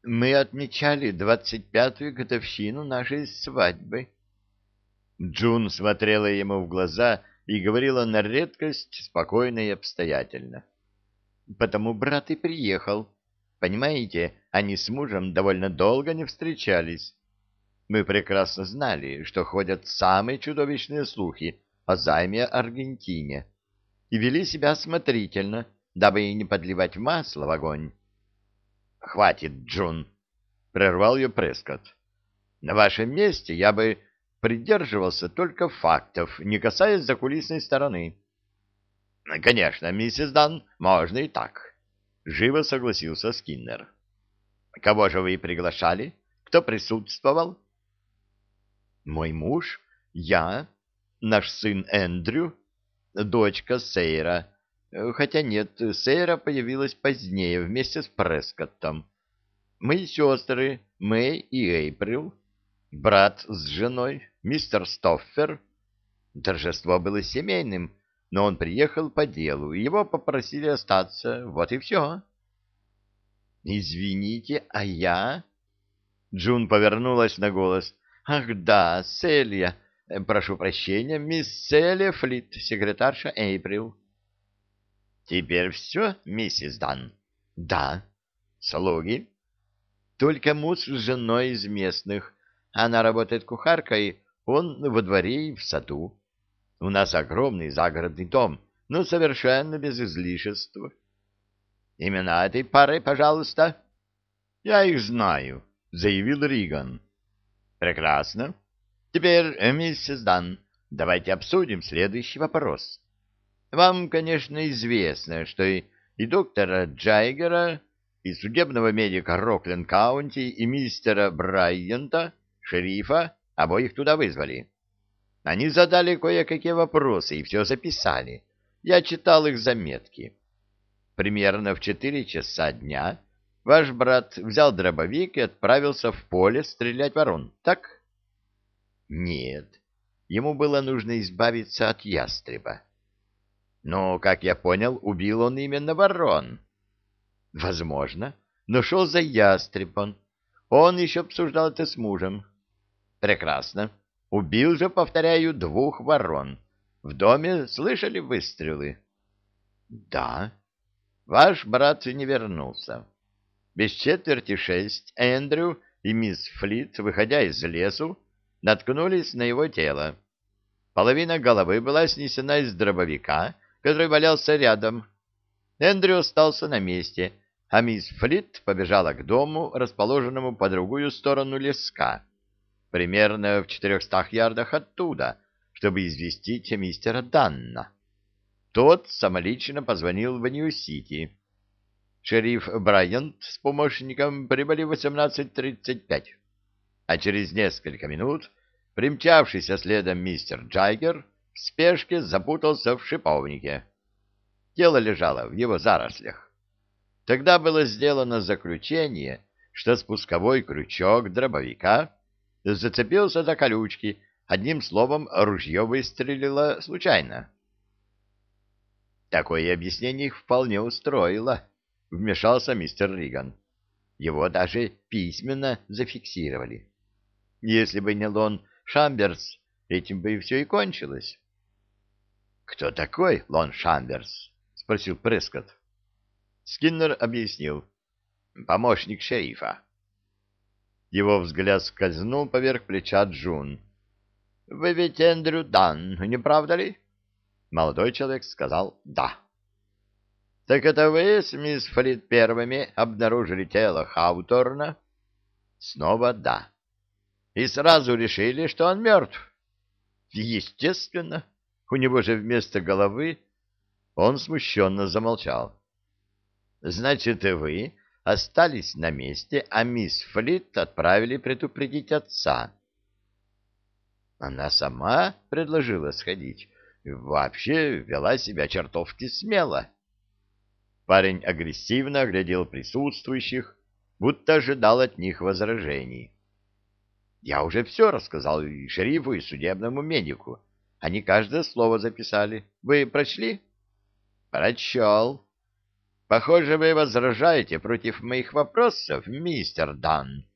Мы отмечали 25-ю годовщину нашей свадьбы. Джун смотрела ему в глаза и говорила на редкость спокойно и обстоятельно. Потому брат и приехал. Понимаете, они с мужем довольно долго не встречались. Мы прекрасно знали, что ходят самые чудовищные слухи о займе Аргентине, и вели себя осмотрительно, дабы не подливать масло в огонь. — Хватит, Джун! — прервал ее Прескотт. — На вашем месте я бы придерживался только фактов, не касаясь закулисной стороны. — Конечно, миссис Дан, можно и так, — живо согласился Скиннер. — Кого же вы приглашали? Кто присутствовал? — Мой муж, я, наш сын Эндрю, дочка Сейра. Хотя нет, Сейра появилась позднее вместе с Прескоттом. Мои сестры Мэй и Эйприл, брат с женой, мистер Стоффер. Торжество было семейным, но он приехал по делу, и его попросили остаться. Вот и все. — Извините, а я? Джун повернулась на голос. — Ах да, Селия. Прошу прощения, мисс Селия Флит, секретарша Эйприл. — Теперь все, миссис Дан? — Да. — Слуги? — Только муж с женой из местных. Она работает кухаркой, он во дворе и в саду. У нас огромный загородный дом, но совершенно без излишеств. — Имена этой пары, пожалуйста. — Я их знаю, — заявил Риган. — Прекрасно. Теперь, миссис Дан, давайте обсудим следующий вопрос. Вам, конечно, известно, что и доктора Джайгера, и судебного медика Рокленд-Каунти, и мистера Брайанта, шерифа, обоих туда вызвали. Они задали кое-какие вопросы и все записали. Я читал их заметки. Примерно в 4 часа дня ваш брат взял дробовик и отправился в поле стрелять ворон, так? Нет, ему было нужно избавиться от ястреба. Но, как я понял, убил он именно ворон. Возможно, но шел за ястребом. Он еще обсуждал это с мужем. Прекрасно. Убил же, повторяю, 2 ворон. В доме слышали выстрелы? Да. Ваш брат не вернулся. Без 5:45 Эндрю и мисс Флит, выходя из лесу, наткнулись на его тело. Половина головы была снесена из дробовика, который валялся рядом. Эндрю остался на месте, а мисс Флит побежала к дому, расположенному по другую сторону леска, примерно в 400 ярдах оттуда, чтобы известить мистера Данна. Тот самолично позвонил в Нью-Сити. Шериф Брайант с помощником прибыли в 18:35, а через несколько минут примчавшийся следом мистер Джайгер в спешке запутался в шиповнике. Тело лежало в его зарослях. Тогда было сделано заключение, что спусковой крючок дробовика зацепился за колючки, одним словом, ружье выстрелило случайно. Такое объяснение их вполне устроило, вмешался мистер Риган. Его даже письменно зафиксировали. Если бы не Лон Шамберс, этим бы и все и кончилось. — Кто такой Лон Шамберс? — спросил Прескотт. Скиннер объяснил. — Помощник шерифа. Его взгляд скользнул поверх плеча Джун. — Вы ведь Эндрю Дан, не правда ли? Молодой человек сказал «да». — Так это вы с мисс Флит первыми обнаружили тело Хауторна? Снова «да». И сразу решили, что он мертв. Естественно, у него же вместо головы... Он смущенно замолчал. Значит, и вы остались на месте, а мисс Флит отправили предупредить отца. Она сама предложила сходить. Вообще вела себя чертовски смело. Парень агрессивно оглядел присутствующих, будто ожидал от них возражений. Я уже все рассказал и шерифу, и судебному медику. Они каждое слово записали. Вы прочли? Прочел. Похоже, вы возражаете против моих вопросов, мистер Дан.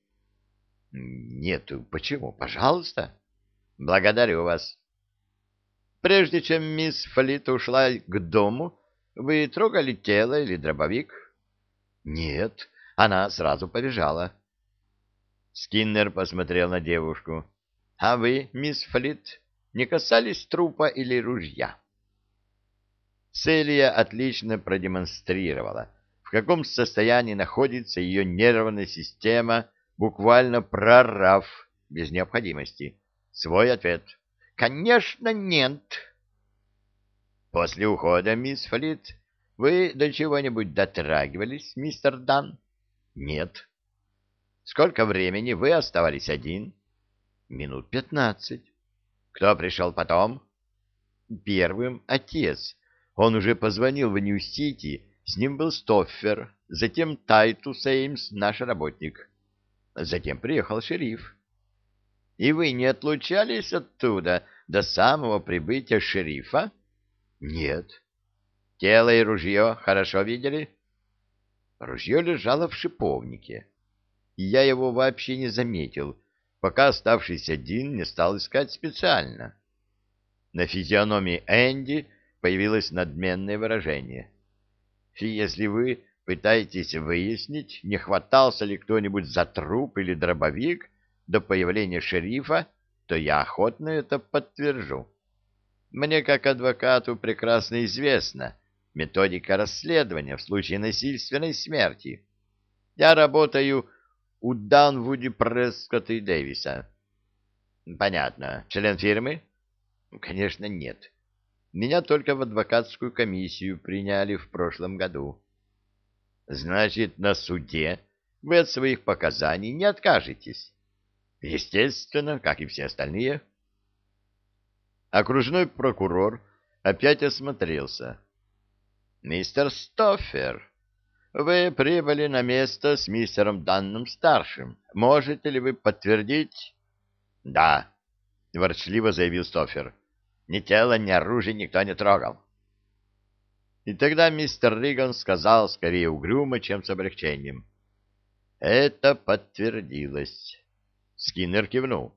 Нет, почему? Пожалуйста. Благодарю вас. Прежде чем мисс Флит ушла к дому, вы трогали тело или дробовик? Нет, она сразу побежала. Скиннер посмотрел на девушку. А вы, мисс Флит, не касались трупа или ружья? Селия отлично продемонстрировала, в каком состоянии находится ее нервная система, буквально прорав, без необходимости, свой ответ. «Конечно, нет!» «После ухода, мисс Флит, вы до чего-нибудь дотрагивались, мистер Дан?» «Нет». «Сколько времени вы оставались один?» «Минут 15». «Кто пришел потом?» «Первым отец. Он уже позвонил в Нью-Сити, с ним был Стоффер, затем Тайтус Эймс, наш работник. Затем приехал шериф». «И вы не отлучались оттуда до самого прибытия шерифа?» «Нет». «Тело и ружье хорошо видели?» Ружье лежало в шиповнике, и я его вообще не заметил, пока оставшийся один не стал искать специально. На физиономии Энди появилось надменное выражение. «Если вы пытаетесь выяснить, не хватался ли кто-нибудь за труп или дробовик до появления шерифа, то я охотно это подтвержу. Мне, как адвокату, прекрасно известна методика расследования в случае насильственной смерти. Я работаю у Данвуди, Прескотта и Дэвиса». «Понятно. Член фирмы?» «Конечно, нет. Меня только в адвокатскую комиссию приняли в прошлом году». «Значит, на суде вы от своих показаний не откажетесь?» «Естественно, как и все остальные». Окружной прокурор опять осмотрелся. «Мистер Стоффер, вы прибыли на место с мистером Данным-старшим. Можете ли вы подтвердить?» «Да», — ворчливо заявил Стоффер. «Ни тело, ни оружие никто не трогал». И тогда мистер Риган сказал скорее угрюмо, чем с облегчением: «Это подтвердилось». Скиннер кивнул.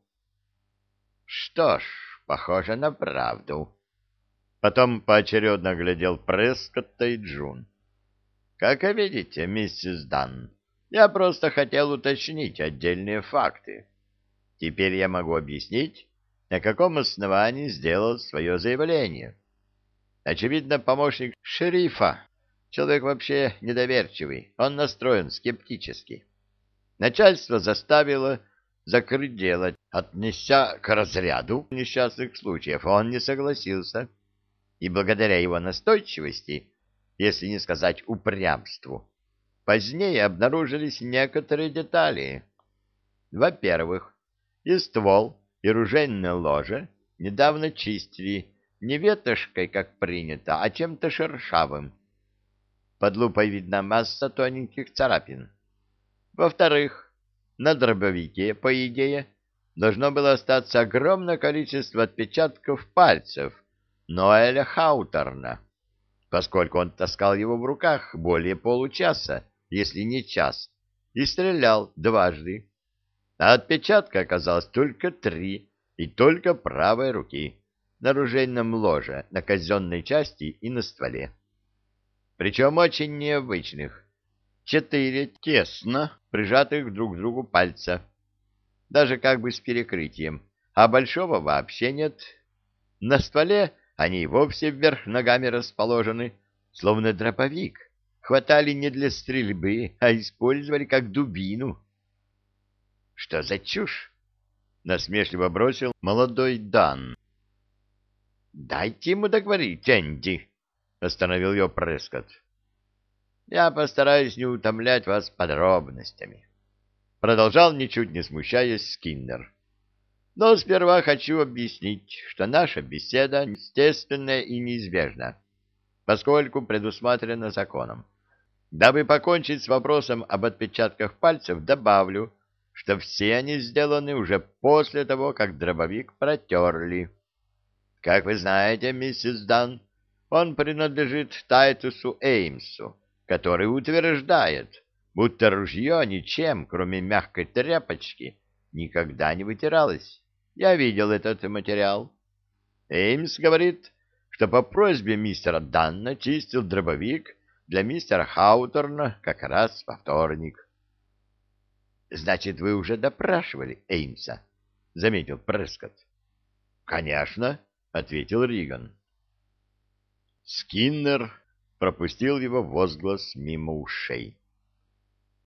«Что ж, похоже на правду». Потом поочередно оглядел Прескотта и Джун. «Как и видите, миссис Дан, я просто хотел уточнить отдельные факты. Теперь я могу объяснить, на каком основании сделал свое заявление. Очевидно, помощник шерифа — человек вообще недоверчивый, он настроен скептически. Начальство заставило закрыть дело, отнеся к разряду несчастных случаев. Он не согласился, и благодаря его настойчивости, если не сказать упрямству, позднее обнаружились некоторые детали. Во-первых, и ствол, и ружейное ложе недавно чистили не ветошкой, как принято, а чем-то шершавым. Под лупой видна масса тоненьких царапин. Во-вторых, на дробовике, по идее, должно было остаться огромное количество отпечатков пальцев Ноэля Хаутерна, поскольку он таскал его в руках более получаса, если не час, и стрелял дважды. А отпечатка оказалось только 3, и только правой руки, на оружейном ложе, на казенной части и на стволе. Причем очень необычных. 4 тесно прижатых друг к другу пальца, даже как бы с перекрытием, а большого вообще нет. На стволе они и вовсе вверх ногами расположены, словно дробовик. Хватали не для стрельбы, а использовали как дубину. — Что за чушь? — насмешливо бросил молодой Дан. — Дайте ему договорить, Энди, — остановил ее Прескотт. — Я постараюсь не утомлять вас подробностями, — продолжал, ничуть не смущаясь, Скиннер. — Но сперва хочу объяснить, что наша беседа естественная и неизбежна, поскольку предусмотрена законом. Дабы покончить с вопросом об отпечатках пальцев, добавлю, что все они сделаны уже после того, как дробовик протерли. Как вы знаете, миссис Дан, он принадлежит Тайтусу Эймсу, который утверждает, будто ружье ничем, кроме мягкой тряпочки, никогда не вытиралось. Я видел этот материал. Эймс говорит, что по просьбе мистера Данна чистил дробовик для мистера Хауторна как раз во вторник. — Значит, вы уже допрашивали Эймса? — заметил Прескотт. — Конечно, — ответил Риган. Скиннер пропустил его возглас мимо ушей.